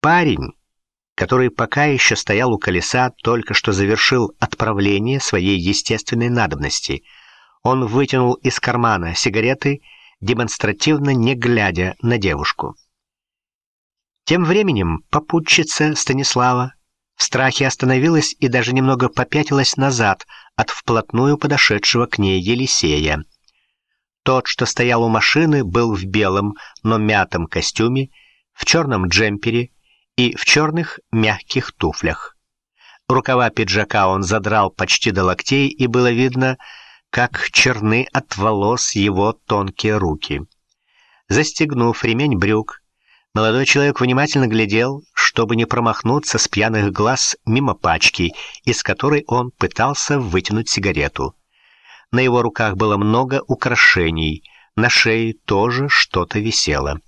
Парень, который пока еще стоял у колеса, только что завершил отправление своей естественной надобности. Он вытянул из кармана сигареты, демонстративно не глядя на девушку. Тем временем попутчица Станислава в страхе остановилась и даже немного попятилась назад от вплотную подошедшего к ней Елисея. Тот, что стоял у машины, был в белом, но мятом костюме, в черном джемпере и в черных мягких туфлях. Рукава пиджака он задрал почти до локтей, и было видно, как черны от волос его тонкие руки. Застегнув ремень брюк, молодой человек внимательно глядел, чтобы не промахнуться с пьяных глаз мимо пачки, из которой он пытался вытянуть сигарету. На его руках было много украшений, на шее тоже что-то висело.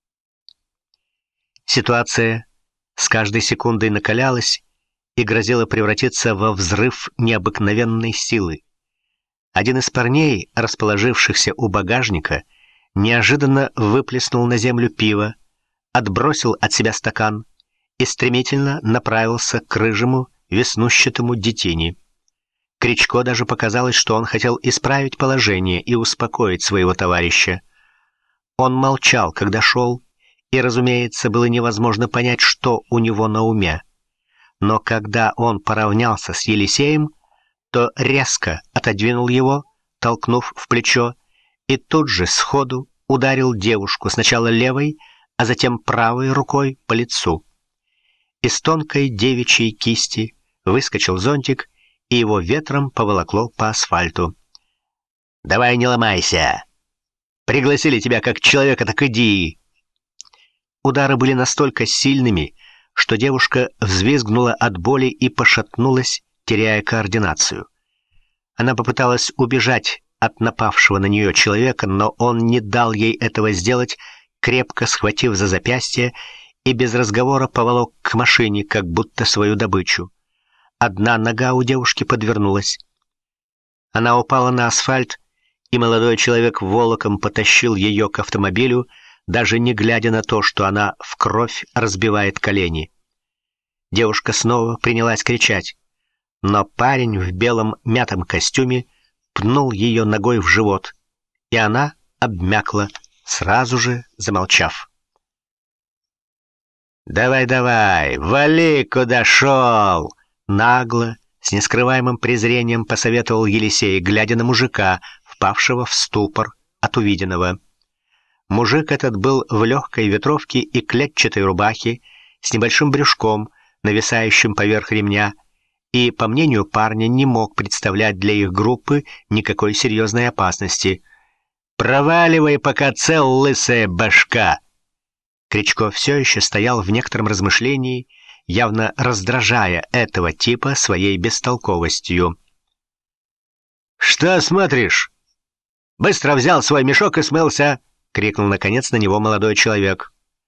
Ситуация с каждой секундой накалялась и грозила превратиться во взрыв необыкновенной силы. Один из парней, расположившихся у багажника, неожиданно выплеснул на землю пиво, отбросил от себя стакан и стремительно направился к рыжему, веснущатому детине. Кричко даже показалось, что он хотел исправить положение и успокоить своего товарища. Он молчал, когда шел, и, разумеется, было невозможно понять, что у него на уме. Но когда он поравнялся с Елисеем, то резко отодвинул его, толкнув в плечо, и тут же сходу ударил девушку сначала левой, а затем правой рукой по лицу. Из тонкой девичьей кисти выскочил зонтик, и его ветром поволокло по асфальту. «Давай не ломайся! Пригласили тебя как человека, так иди!» Удары были настолько сильными, что девушка взвизгнула от боли и пошатнулась, теряя координацию. Она попыталась убежать от напавшего на нее человека, но он не дал ей этого сделать, крепко схватив за запястье и без разговора поволок к машине, как будто свою добычу. Одна нога у девушки подвернулась. Она упала на асфальт, и молодой человек волоком потащил ее к автомобилю, даже не глядя на то, что она в кровь разбивает колени. Девушка снова принялась кричать, но парень в белом мятом костюме пнул ее ногой в живот, и она обмякла, сразу же замолчав. «Давай, вали, куда шел!» Нагло, с нескрываемым презрением посоветовал Елисей, глядя на мужика, впавшего в ступор от увиденного. Мужик этот был в легкой ветровке и клетчатой рубахе, с небольшим брюшком, нависающим поверх ремня, и, по мнению парня, не мог представлять для их группы никакой серьезной опасности. «Проваливай, пока цел, лысая башка!» Кричко все еще стоял в некотором размышлении, явно раздражая этого типа своей бестолковостью. «Что смотришь? Быстро взял свой мешок и смылся!» — крикнул наконец на него молодой человек.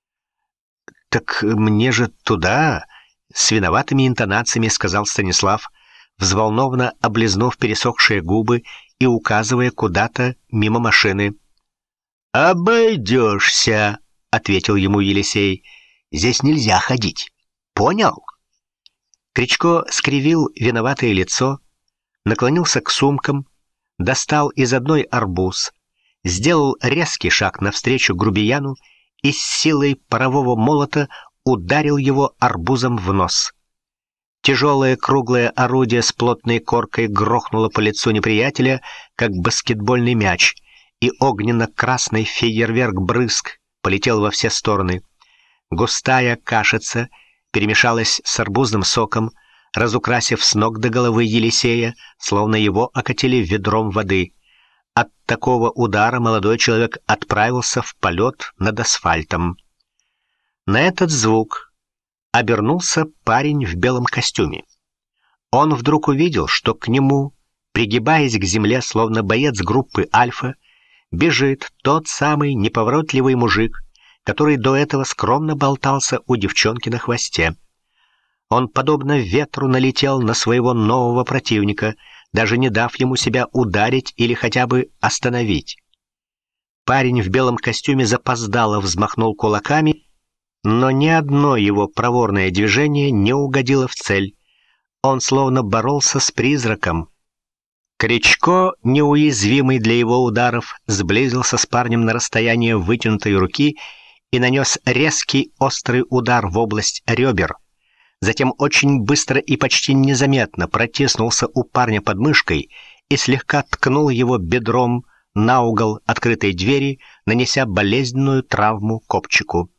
«Так мне же туда!» — с виноватыми интонациями сказал Станислав, взволнованно облизнув пересохшие губы и указывая куда-то мимо машины. «Обойдешься!» — ответил ему Елисей. «Здесь нельзя ходить. Понял?» Кричко скривил виноватое лицо, наклонился к сумкам, достал из одной арбуз, сделал резкий шаг навстречу грубияну и с силой парового молота ударил его арбузом в нос. Тяжелое круглое орудие с плотной коркой грохнуло по лицу неприятеля, как баскетбольный мяч, и огненно-красный фейерверк брызг полетел во все стороны. Густая кашица перемешалась с арбузным соком, разукрасив с ног до головы Елисея, словно его окатили ведром воды. От такого удара молодой человек отправился в полет над асфальтом. На этот звук обернулся парень в белом костюме. Он вдруг увидел, что к нему, пригибаясь к земле, словно боец группы «Альфа», бежит тот самый неповоротливый мужик, который до этого скромно болтался у девчонки на хвосте. Он, подобно ветру, налетел на своего нового противника, даже не дав ему себя ударить или хотя бы остановить. Парень в белом костюме запоздало взмахнул кулаками но ни одно его проворное движение не угодило в цель. Он словно боролся с призраком. Кричко, неуязвимый для его ударов, сблизился с парнем на расстояние вытянутой руки и нанес резкий острый удар в область ребер. Затем очень быстро и почти незаметно протиснулся у парня под мышкой и слегка ткнул его бедром на угол открытой двери, нанеся болезненную травму копчику.